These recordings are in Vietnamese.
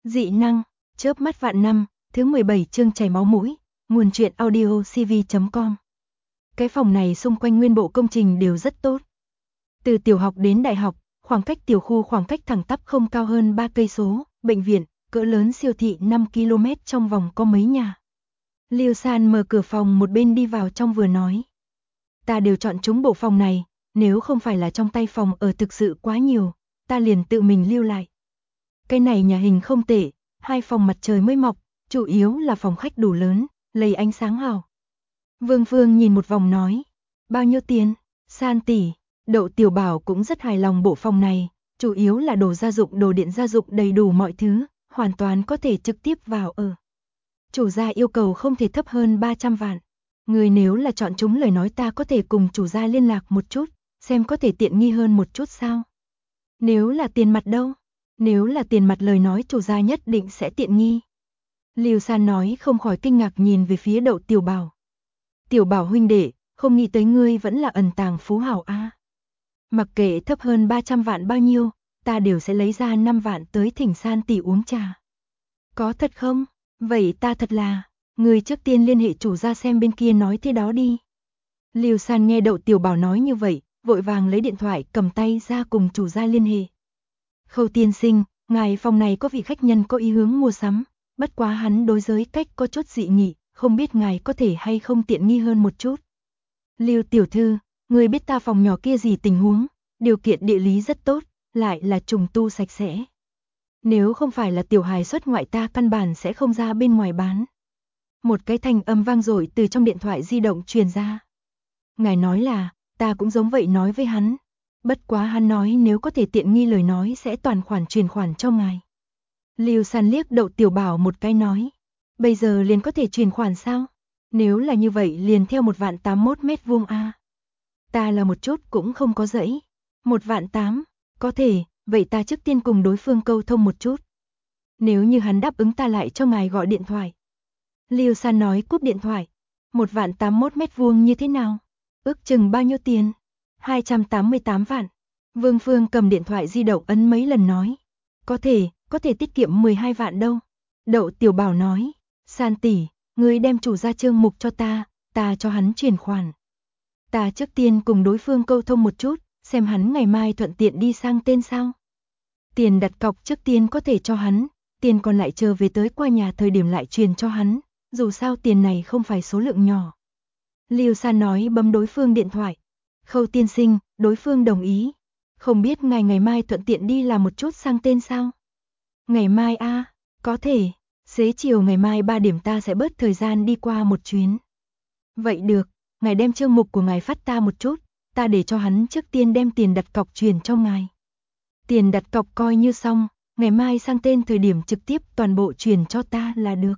Dị năng, chớp mắt vạn năm, thứ 17 chương chảy máu mũi, nguồn truyện audio cv.com. Cái phòng này xung quanh nguyên bộ công trình đều rất tốt. Từ tiểu học đến đại học, khoảng cách tiểu khu khoảng cách thẳng tắp không cao hơn 3 cây số, bệnh viện, cỡ lớn siêu thị 5 km trong vòng có mấy nhà. Lưu San mở cửa phòng một bên đi vào trong vừa nói. Ta đều chọn chúng bộ phòng này, nếu không phải là trong tay phòng ở thực sự quá nhiều, ta liền tự mình lưu lại. Cái này nhà hình không tệ, 2 phòng mặt trời mới mọc, chủ yếu là phòng khách đủ lớn, lấy ánh sáng hào. Vương Phương nhìn một vòng nói, bao nhiêu tiền? San tỷ, Đậu Tiểu Bảo cũng rất hài lòng bộ phòng này, chủ yếu là đồ gia dụng, đồ điện gia dụng đầy đủ mọi thứ, hoàn toàn có thể trực tiếp vào ở. Chủ gia yêu cầu không thể thấp hơn 300 vạn. Người nếu là chọn chúng lời nói ta có thể cùng chủ gia liên lạc một chút, xem có thể tiện nghi hơn một chút sao? Nếu là tiền mặt đâu? Nếu là tiền mặt lời nói chủ gia nhất định sẽ tiện nghi. Lưu San nói không khỏi kinh ngạc nhìn về phía Đậu Tiểu Bảo. Tiểu Bảo huynh đệ, không nghĩ tới ngươi vẫn là ẩn tàng phú hào a. Mặc kệ thấp hơn 300 vạn bao nhiêu, ta đều sẽ lấy ra 5 vạn tới thỉnh San tỷ uống trà. Có thật không? Vậy ta thật là, ngươi trước tiên liên hệ chủ gia xem bên kia nói thế đó đi. Lưu San nghe Đậu Tiểu Bảo nói như vậy, vội vàng lấy điện thoại cầm tay ra cùng chủ gia liên hệ. Khâu tiên sinh, ngài phòng này có vị khách nhân có ý hướng mua sắm, bất quá hắn đối giới cách có chút dị nghị, không biết ngài có thể hay không tiện nghi hơn một chút. Lưu tiểu thư, người biết ta phòng nhỏ kia gì tình huống, điều kiện địa lý rất tốt, lại là trùng tu sạch sẽ. Nếu không phải là tiểu hài xuất ngoại ta căn bản sẽ không ra bên ngoài bán. Một cái thanh âm vang dội từ trong điện thoại di động truyền ra. Ngài nói là, ta cũng giống vậy nói với hắn. Bất quá hắn nói nếu có thể tiện nghi lời nói sẽ toàn khoản chuyển khoản cho ngài. Lưu San liếc Đậu Tiểu Bảo một cái nói. Bây giờ liền có thể chuyển khoản sao? Nếu là như vậy liền theo 1.081 mét vuông a. Ta là một chút cũng không có dãy. 1.800.000, có thể, vậy ta trước tiên cùng đối phương câu thông một chút. Nếu như hắn đáp ứng ta lại cho ngài gọi điện thoại. Lưu San nói cúp điện thoại. 1.081 mét vuông như thế nào? Ước chừng bao nhiêu tiền? 288 vạn. Vương Phương cầm điện thoại di động ấn mấy lần nói. Có thể tiết kiệm 12 vạn đâu. Đậu Tiểu Bảo nói. San tỷ, ngươi đem chủ gia chương mục cho ta cho hắn chuyển khoản. Ta trước tiên cùng đối phương câu thông một chút, xem hắn ngày mai thuận tiện đi sang tên sao. Tiền đặt cọc trước tiên có thể cho hắn, tiền còn lại chờ về tới qua nhà thời điểm lại truyền cho hắn, dù sao tiền này không phải số lượng nhỏ. Lưu San nói bấm đối phương điện thoại. Khâu tiên sinh, đối phương đồng ý. Không biết ngài ngày mai thuận tiện đi làm một chút sang tên sao? Ngày mai a, có thể. Xế chiều ngày mai 3 điểm ta sẽ bớt thời gian đi qua một chuyến. Vậy được, ngài đem chương mục của ngài phát ta một chút, ta để cho hắn trước tiên đem tiền đặt cọc truyền cho ngài. Tiền đặt cọc coi như xong, ngày mai sang tên thời điểm trực tiếp toàn bộ truyền cho ta là được.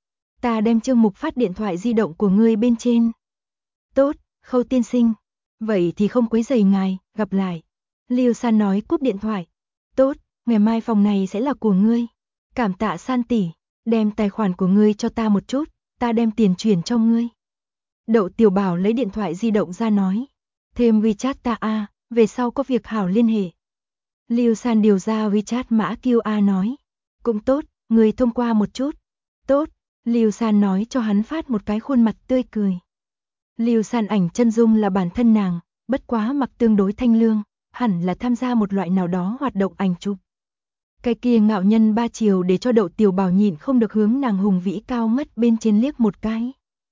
Ta đem chương mục phát điện thoại di động của ngươi bên trên. Tốt, Khâu tiên sinh. Vậy thì không quấy rầy ngài, gặp lại. Lưu San nói cúp điện thoại. Tốt, ngày mai phòng này sẽ là của ngươi. Cảm tạ San tỷ, đem tài khoản của ngươi cho ta một chút, ta đem tiền chuyển cho ngươi. Đậu Tiểu Bảo lấy điện thoại di động ra nói. Thêm WeChat ta a, về sau có việc hảo liên hệ. Lưu San điều ra WeChat mã QR nói. Cũng tốt, ngươi thông qua một chút. Tốt, Lưu San nói cho hắn phát một cái khuôn mặt tươi cười. Lưu San ảnh chân dung là bản thân nàng, bất quá mặc tương đối thanh lương, hẳn là tham gia một loại nào đó hoạt động ảnh chụp. Cái kia ngạo nhân ba chiều để cho Đậu Tiểu Bảo nhịn không được hướng nàng hùng vĩ cao ngất bên trên liếc một cái.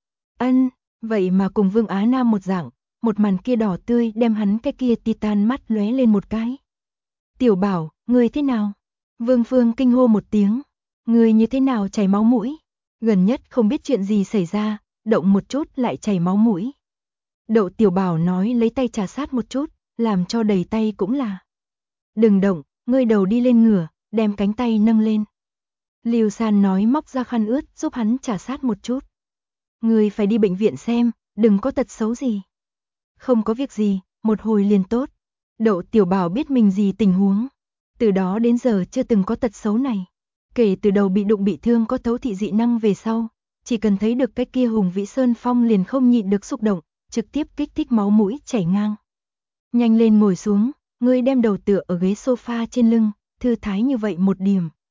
Ân, vậy mà cùng Vương Á Nam một dạng, một màn kia đỏ tươi đem hắn cái kia titan mắt lóe lên một cái. Tiểu Bảo, ngươi thế nào? Vương Phương kinh hô một tiếng. Ngươi như thế nào chảy máu mũi? Gần nhất không biết chuyện gì xảy ra, động một chút lại chảy máu mũi. Đậu Tiểu Bảo nói lấy tay trà sát một chút, làm cho đầy tay cũng là. Đừng động, ngươi đầu đi lên ngửa, đem cánh tay nâng lên. Lưu San nói móc ra khăn ướt giúp hắn trà sát một chút. Ngươi phải đi bệnh viện xem, đừng có tật xấu gì. Không có việc gì, một hồi liền tốt. Đậu Tiểu Bảo biết mình gì tình huống. Từ đó đến giờ chưa từng có tật xấu này. Kể từ đầu bị đụng bị thương có thấu thị dị năng về sau, chỉ cần thấy được cái kia hùng vĩ sơn phong liền không nhịn được xúc động, trực tiếp kích thích máu mũi chảy ngang. Nhanh lên ngồi xuống, ngươi đem đầu tựa ở ghế sofa trên lưng, thư thái như vậy một điểm.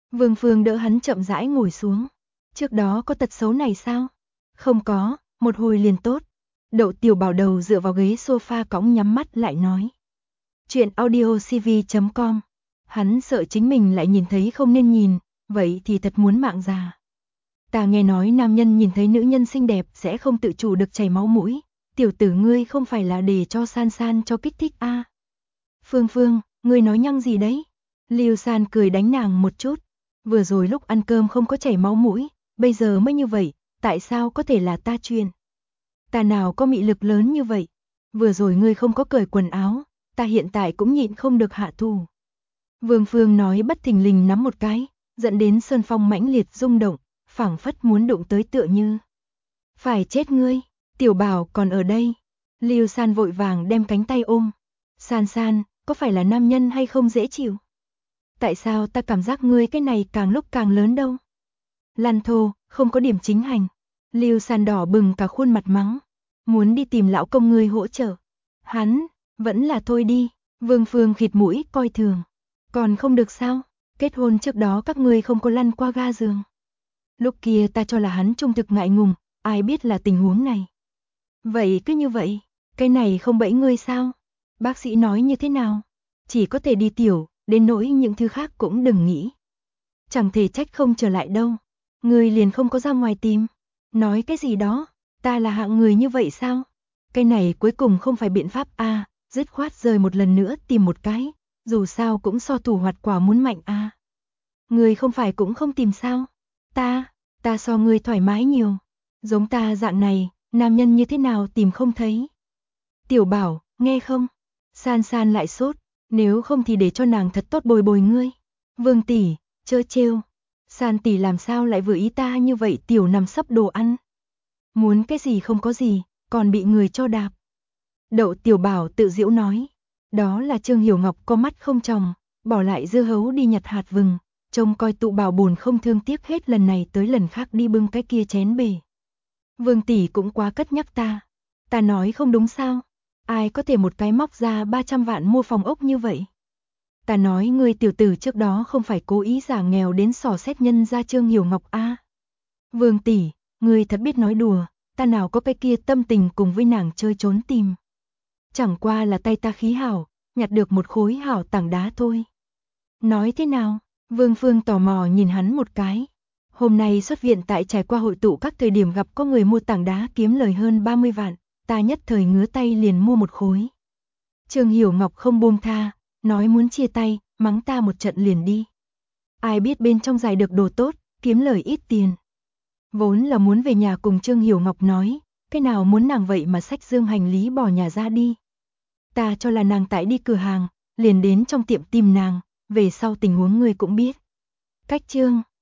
Vương Phương đỡ hắn chậm rãi ngồi xuống. Trước đó có tật xấu này sao? Không có, một hồi liền tốt. Đậu Tiểu Bảo đầu dựa vào ghế sofa cõng nhắm mắt lại nói. Chuyện audio cv.com. Hắn sợ chính mình lại nhìn thấy không nên nhìn, vậy thì thật muốn mạng già. Ta nghe nói nam nhân nhìn thấy nữ nhân xinh đẹp sẽ không tự chủ được chảy máu mũi. Tiểu tử ngươi không phải là để cho San San cho kích thích a? Phương Phương, ngươi nói nhăng gì đấy? Lưu San cười đánh nàng một chút. Vừa rồi lúc ăn cơm không có chảy máu mũi, bây giờ mới như vậy, tại sao có thể là ta truyền? Ta nào có mị lực lớn như vậy? Vừa rồi ngươi không có cởi quần áo, ta hiện tại cũng nhịn không được hạ thủ. Vương Phương nói bất thình lình nắm một cái, dẫn đến Sơn Phong mãnh liệt rung động, phảng phất muốn đụng tới tựa như. Phải chết ngươi, Tiểu Bảo còn ở đây. Lưu San vội vàng đem cánh tay ôm. San San, có phải là nam nhân hay không dễ chịu? Tại sao ta cảm giác ngươi cái này càng lúc càng lớn đâu? Lăn thô, không có điểm chính hành. Lưu San đỏ bừng cả khuôn mặt mắng. Muốn đi tìm lão công ngươi hỗ trợ. Hắn, vẫn là thôi đi. Vương Phương khịt mũi coi thường. Còn không được sao? Kết hôn trước đó các ngươi không có lăn qua ga giường. Lúc kia ta cho là hắn trung thực ngại ngùng, ai biết là tình huống này. Vậy cứ như vậy, cái này không bẫy ngươi sao? Bác sĩ nói như thế nào? Chỉ có thể đi tiểu, đến nỗi những thứ khác cũng đừng nghĩ. Chẳng thể trách không trở lại đâu. Ngươi liền không có ra ngoài tìm. Nói cái gì đó, ta là hạng người như vậy sao? Cái này cuối cùng không phải biện pháp a, dứt khoát rời một lần nữa tìm một cái, dù sao cũng so thủ hoạt quả muốn mạnh a. Ngươi không phải cũng không tìm sao? Ta so ngươi thoải mái nhiều. Giống ta dạng này, nam nhân như thế nào tìm không thấy? Tiểu Bảo, nghe không? San San lại sốt, nếu không thì để cho nàng thật tốt bồi bồi ngươi. Vương tỷ, chớ trêu. San tỷ làm sao lại vừa ý ta như vậy tiểu nằm sấp đồ ăn. Muốn cái gì không có gì, còn bị người cho đạp. Đậu Tiểu Bảo tự giễu nói. Đó là Trương Hiểu Ngọc có mắt không tròng, bỏ lại dưa hấu đi nhặt hạt vừng, trông coi tụ Bảo bồn không thương tiếc hết lần này tới lần khác đi bưng cái kia chén bể. Vương tỷ cũng quá cất nhắc ta. Ta nói không đúng sao? Ai có thể một cái móc ra 300 vạn mua phòng ốc như vậy? Ta nói ngươi tiểu tử trước đó không phải cố ý giả nghèo đến xỏ xét nhân ra Trương Hiểu Ngọc a. Vương tỷ, ngươi thật biết nói đùa, ta nào có cái kia tâm tình cùng với nàng chơi trốn tìm. Chẳng qua là tay ta khí hảo, nhặt được một khối hảo tảng đá thôi. Nói thế nào? Vương Phương tò mò nhìn hắn một cái. Hôm nay xuất viện tại trải qua hội tụ các thời điểm gặp có người mua tảng đá kiếm lời hơn 30 vạn, ta nhất thời ngứa tay liền mua một khối. Trương Hiểu Ngọc không buông tha, nói muốn chia tay, mắng ta một trận liền đi. Ai biết bên trong giải được đồ tốt, kiếm lời ít tiền. Vốn là muốn về nhà cùng Trương Hiểu Ngọc nói, cái nào muốn nàng vậy mà xách dương hành lý bỏ nhà ra đi. Ta cho là nàng tại đi cửa hàng, liền đến trong tiệm tìm nàng, về sau tình huống ngươi cũng biết. Cách Trương